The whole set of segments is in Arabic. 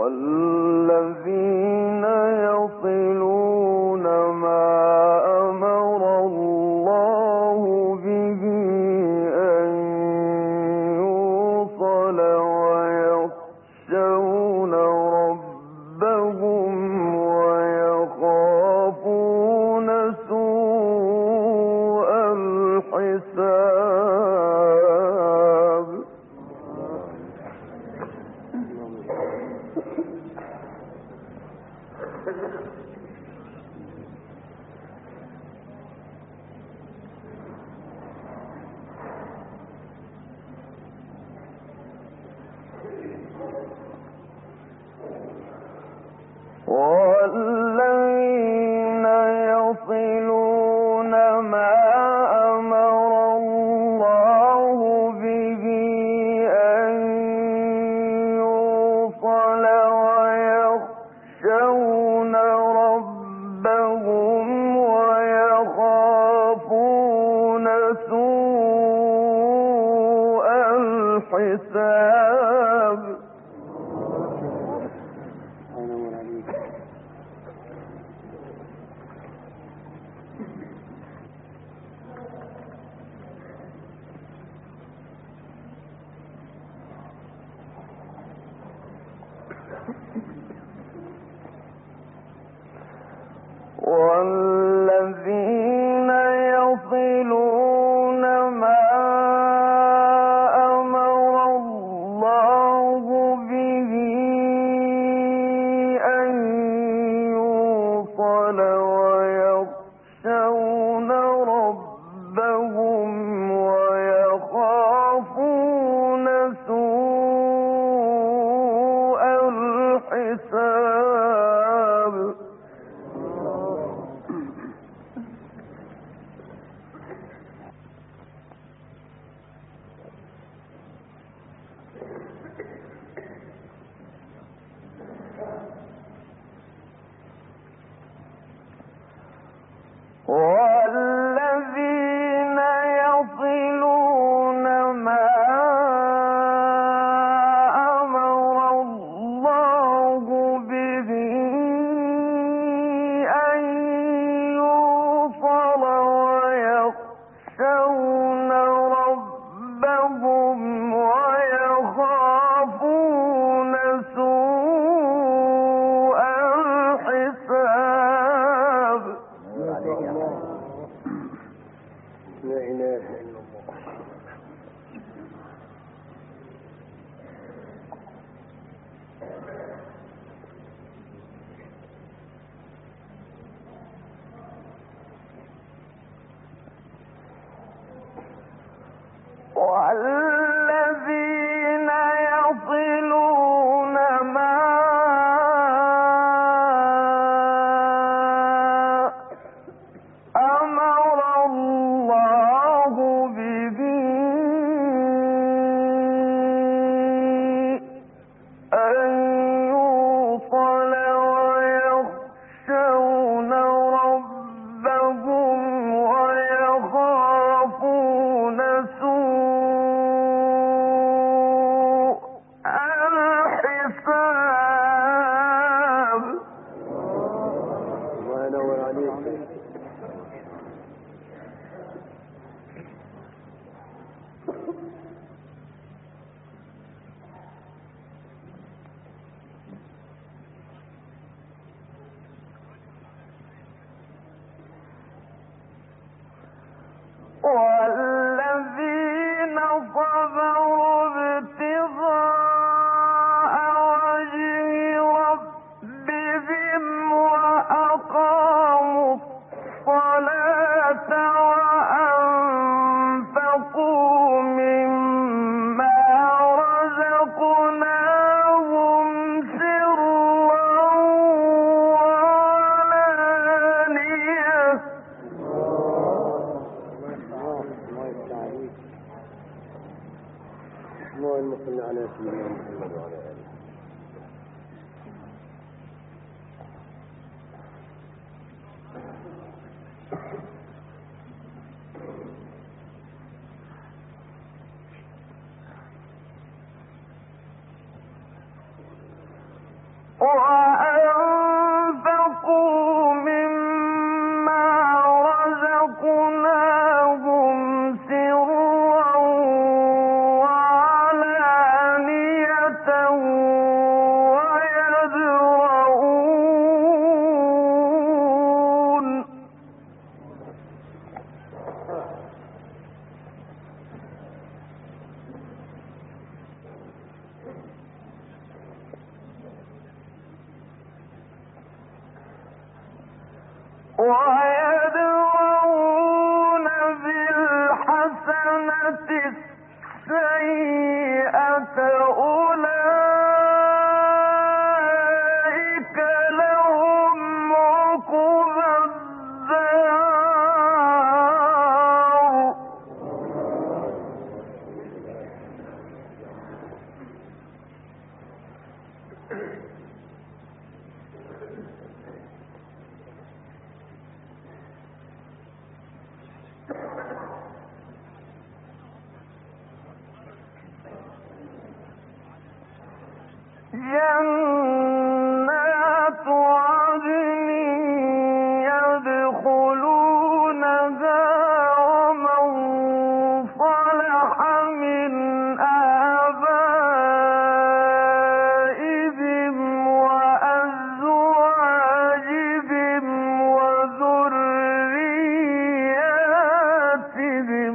والذين يصلون ما أمر الله به أن يوصل ويخشون ربهم ويخافون سوء الحساب. والذين يصلون ما أمر الله به أن يوصل ويخشون ربهم ويخافون سوء الحساب. والذين يصلون ما أمر الله به أن يوصل ويخشون ربهم ويخافون سوء الحساب. والذين يصلون ما أمر الله به أن يوصل ويخشون ربهم ويخافون سوء الحساب. لا إله إلا الله. والذين يصلون ما أمر الله به أن يوصل ويخشون ربهم ويخافون سوء الحساب. الله ينور عليك. والذين صبروا ابتغاء وجه ربهم وأقاموا الصلاة وأنفقوا مما رزقناهم سرا وعلانية. اللهم صل على سيدنا محمد وعلى آله. ويدرؤون بالحسنة السيئة أولئك لهم عقبى الدار. جنات عدن يدخلونها ومن صلح من آبائهم وأزواجهم وذرياتهم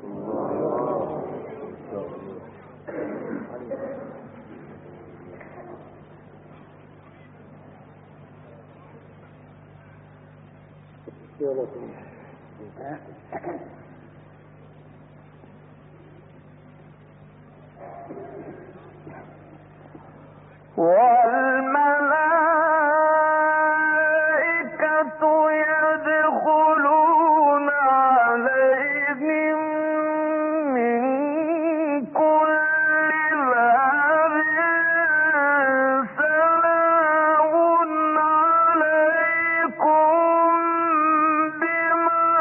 والملائكة يدخلون عليهم من كل باب سلام عليكم بما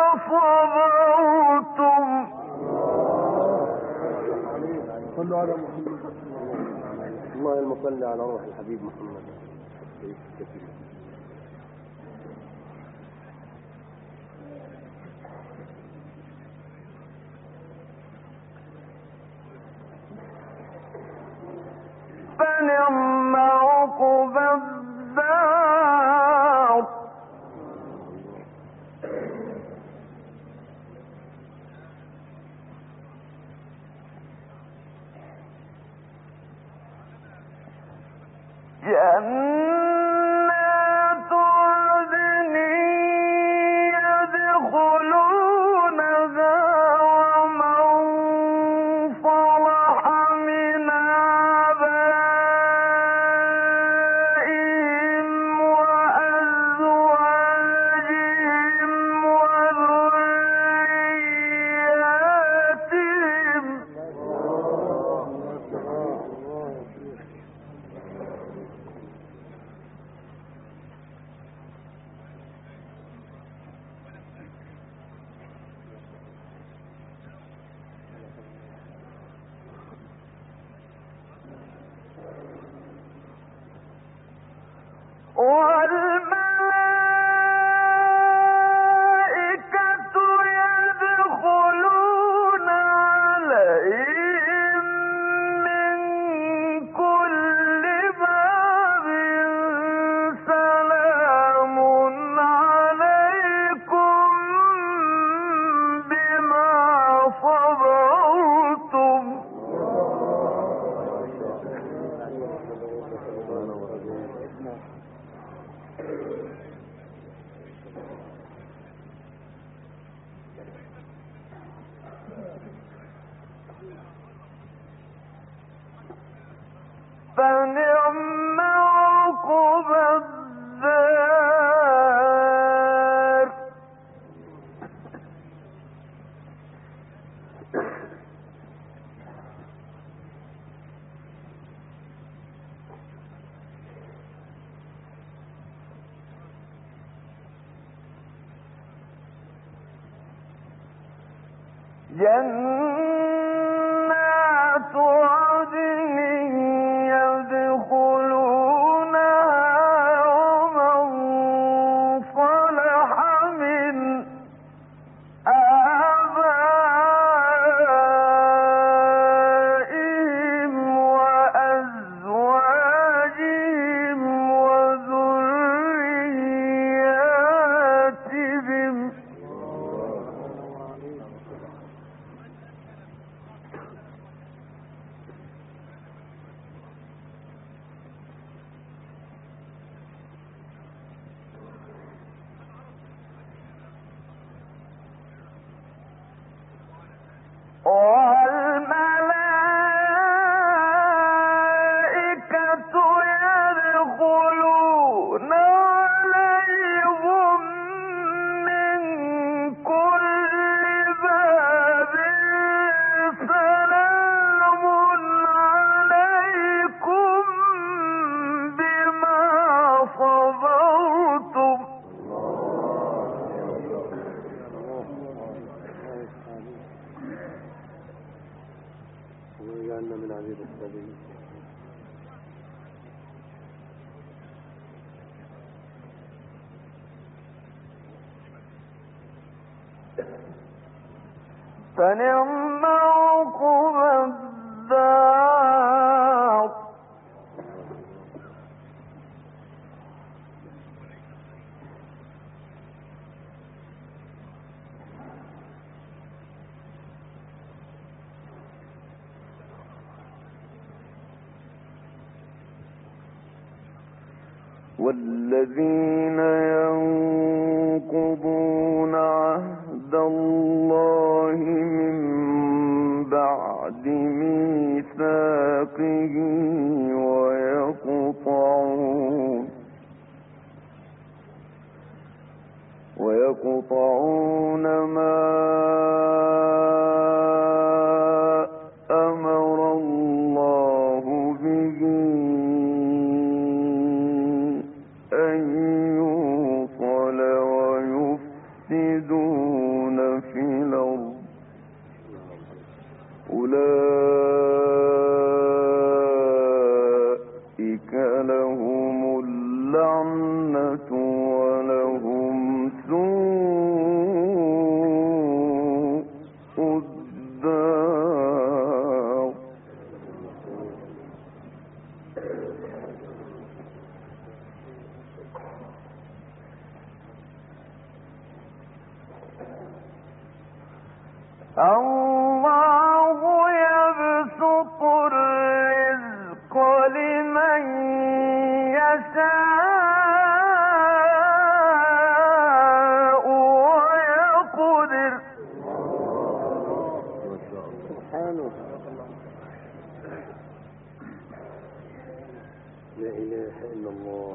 صبرتم. صلوا على محمد. اللهم صل على روح الحبيب محمد. فنعم عقبى الدار. جنات عدن يدخلونها ومن صلح من آبائهم وأزواجهم وذرياتهم والملائكة يدخلون عليهم من كل باب سلام عليكم بما صبرتم. فنعم عقبى الدار. جنات عدن يدخلونها ومن صلح من آبائهم وأزواجهم وذرياتهم فنعم عقبى الدار. والذين ينقضون عهد الله من بعد ميثاقه ويقطعون ما أمر الله به أن يوصل ويفسدون في الأرض أولئك لهم اللعنة ولهم سوء الدار. الله يبسط الرزق لمن يشاء ويقدر. سبحانه لا إله إلا الله.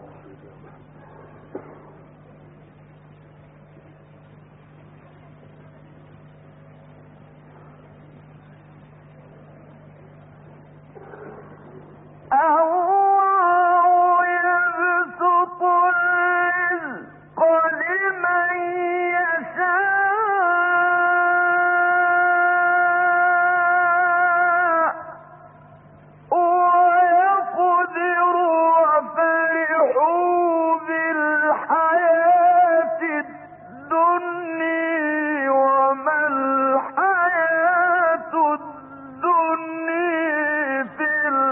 الله يبسط الرزق لمن يشاء ويقدر وفرحوا بالحياة الدنيا وما الحياة الدنيا في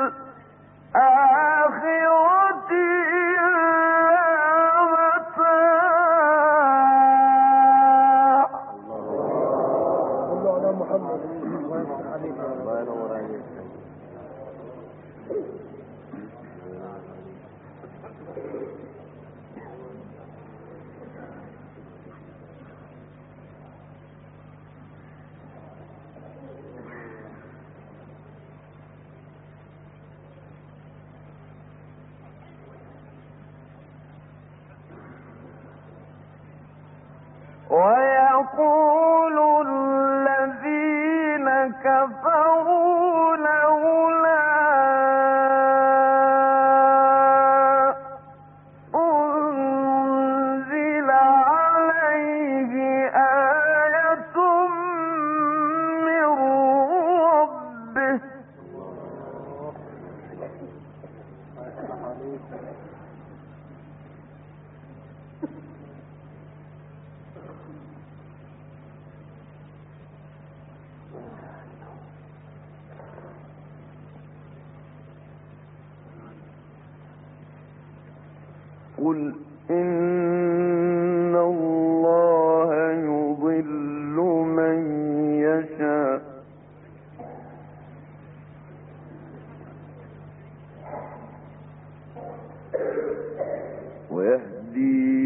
الآخرة إلا متاع. صلوا على محمد. الله ينور عليك. ويقول الذين كفروا لولا أنزل عليه آية من ربه. قل إن الله يضل من يشاء ويهدي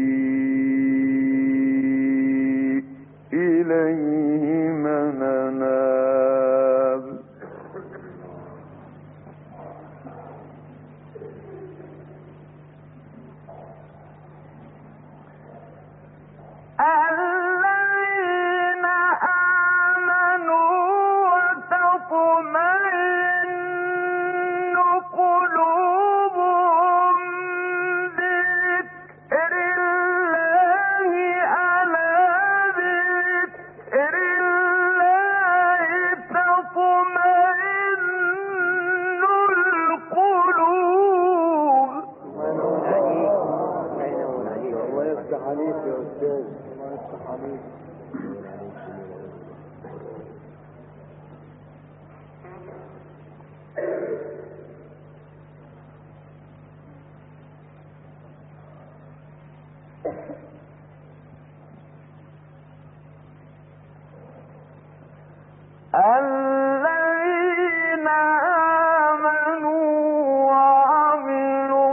إليه من أناب. الذين آمنوا وتطمئن قلوبهم بذكر الله ألا بذكر الله تطمئن القلوب. الله يفتح عليك يا أستاذ. الله يفتح عليك. الذين آمنوا وعملوا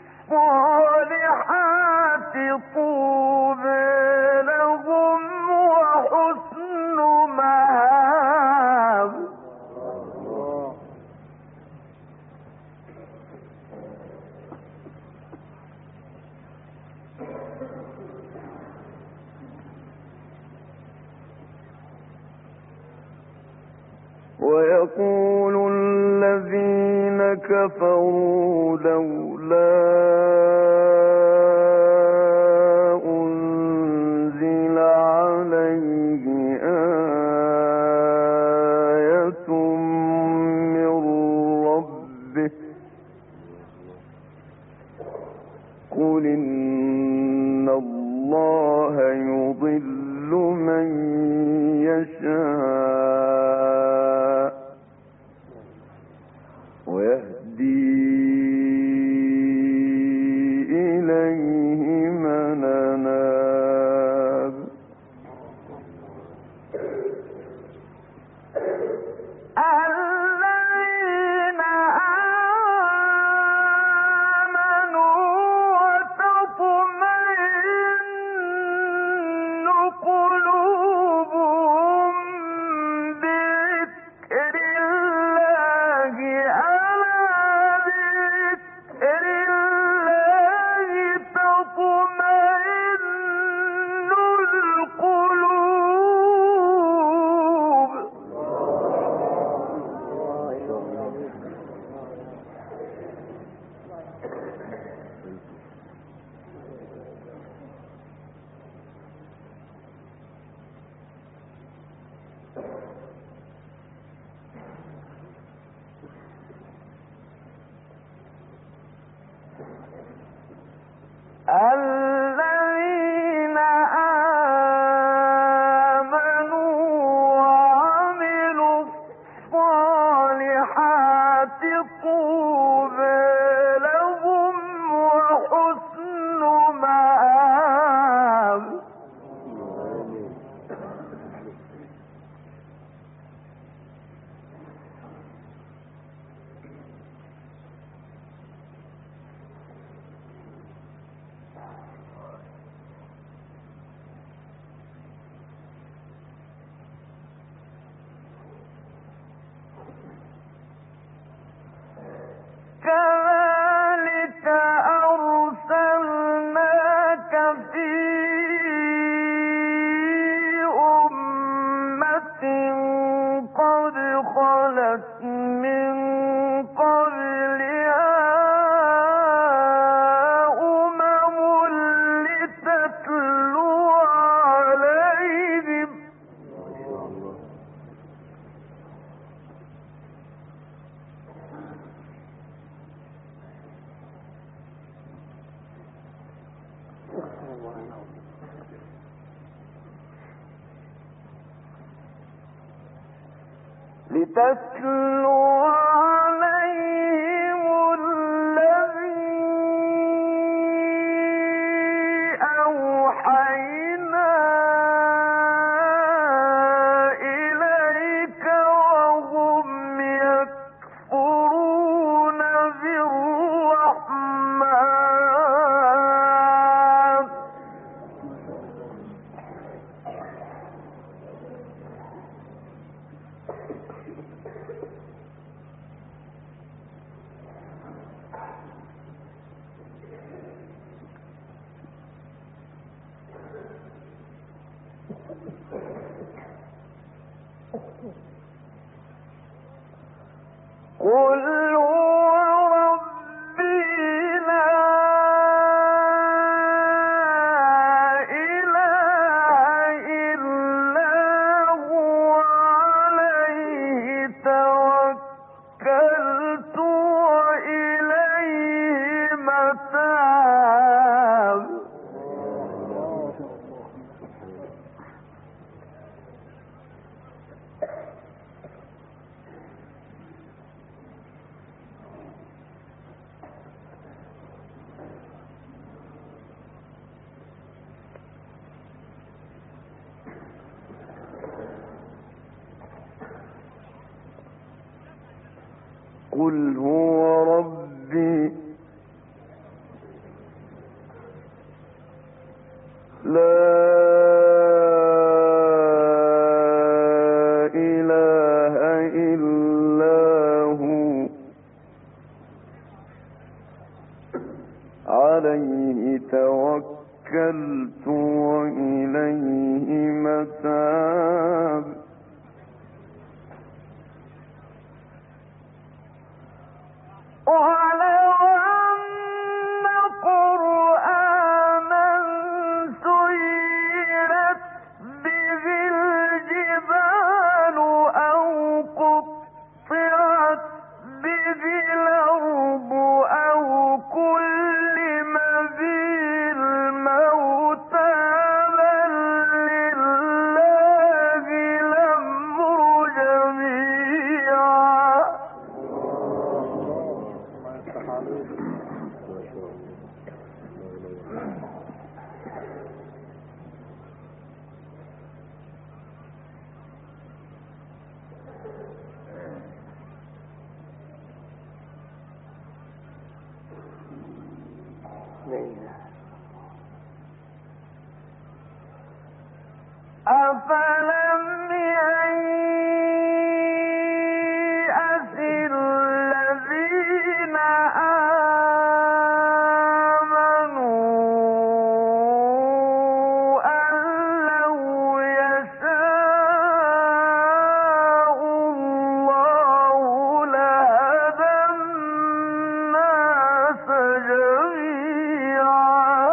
الصالحات طوبى لهم وحسن مآب. ويقول الذين كفروا لولا أنزل عليه آية من ربه قل إن الله يضل من يشاء ويهدي إليه من أناب. الذين آمنوا وتطمئن قلوبهم بذكر الله ألا بذكر الله تطمئن القلوب. الذين آمنوا وعملوا الصالحات طوبى لهم وحسن مآب. كذلك أرسلناك في أمة قد خلت من قبلها أمم لتتلو عليهم الذي أوحينا إليك وهم يكفرون بالرحمن. قل هو ربي لا إله إلا هو عليه توكلت وإليه متاب. قل هو ربي لا إله إلا هو عليه توكلت وإليه متاب ولو أن قرآنا سيرت به الجبال أو قطعت به الأرض أو كلم به الموتى بل لله الأمر جميعا أفلم ييأس الذين آمنوا أن لو يشاء الله لهدى الناس جميعا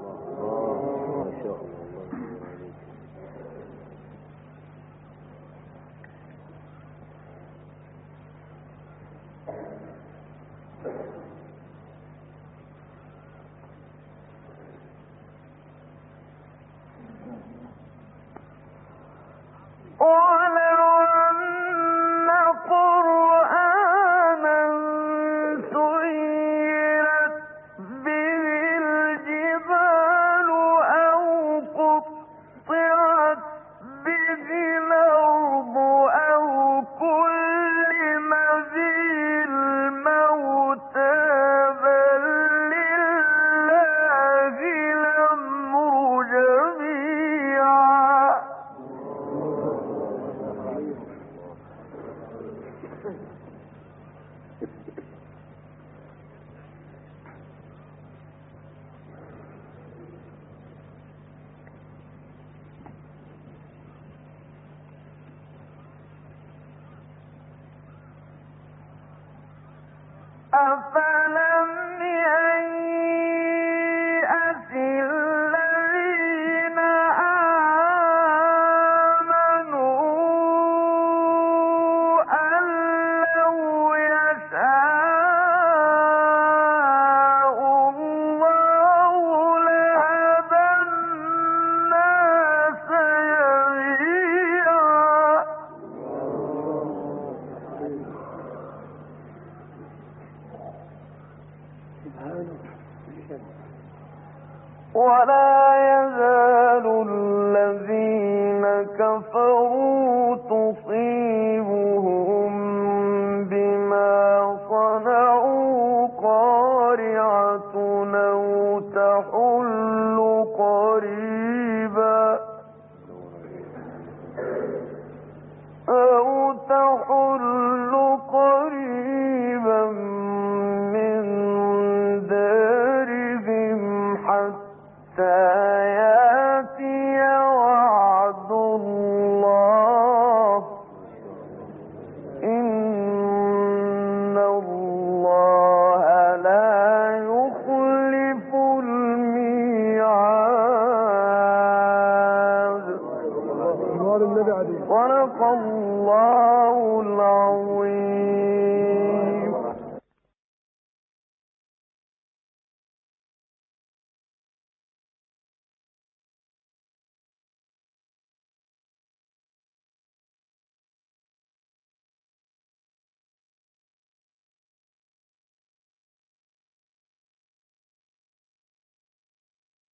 ولو أن قرآنا سيرت به الجبال أو قطعت به الأرض أو كلم به الموتى بل لله الأمر جميعا أفلم ييأس الذين آمنوا أن لو يشاء الله لهدى الناس جميعا ولا يزال الذين كفروا تصيبهم بما صنعوا قارعة أو تحل قريبا من دارهم حتى يأتي وعد الله إن الله لا يخلف الميعاد صدق الله العظيم.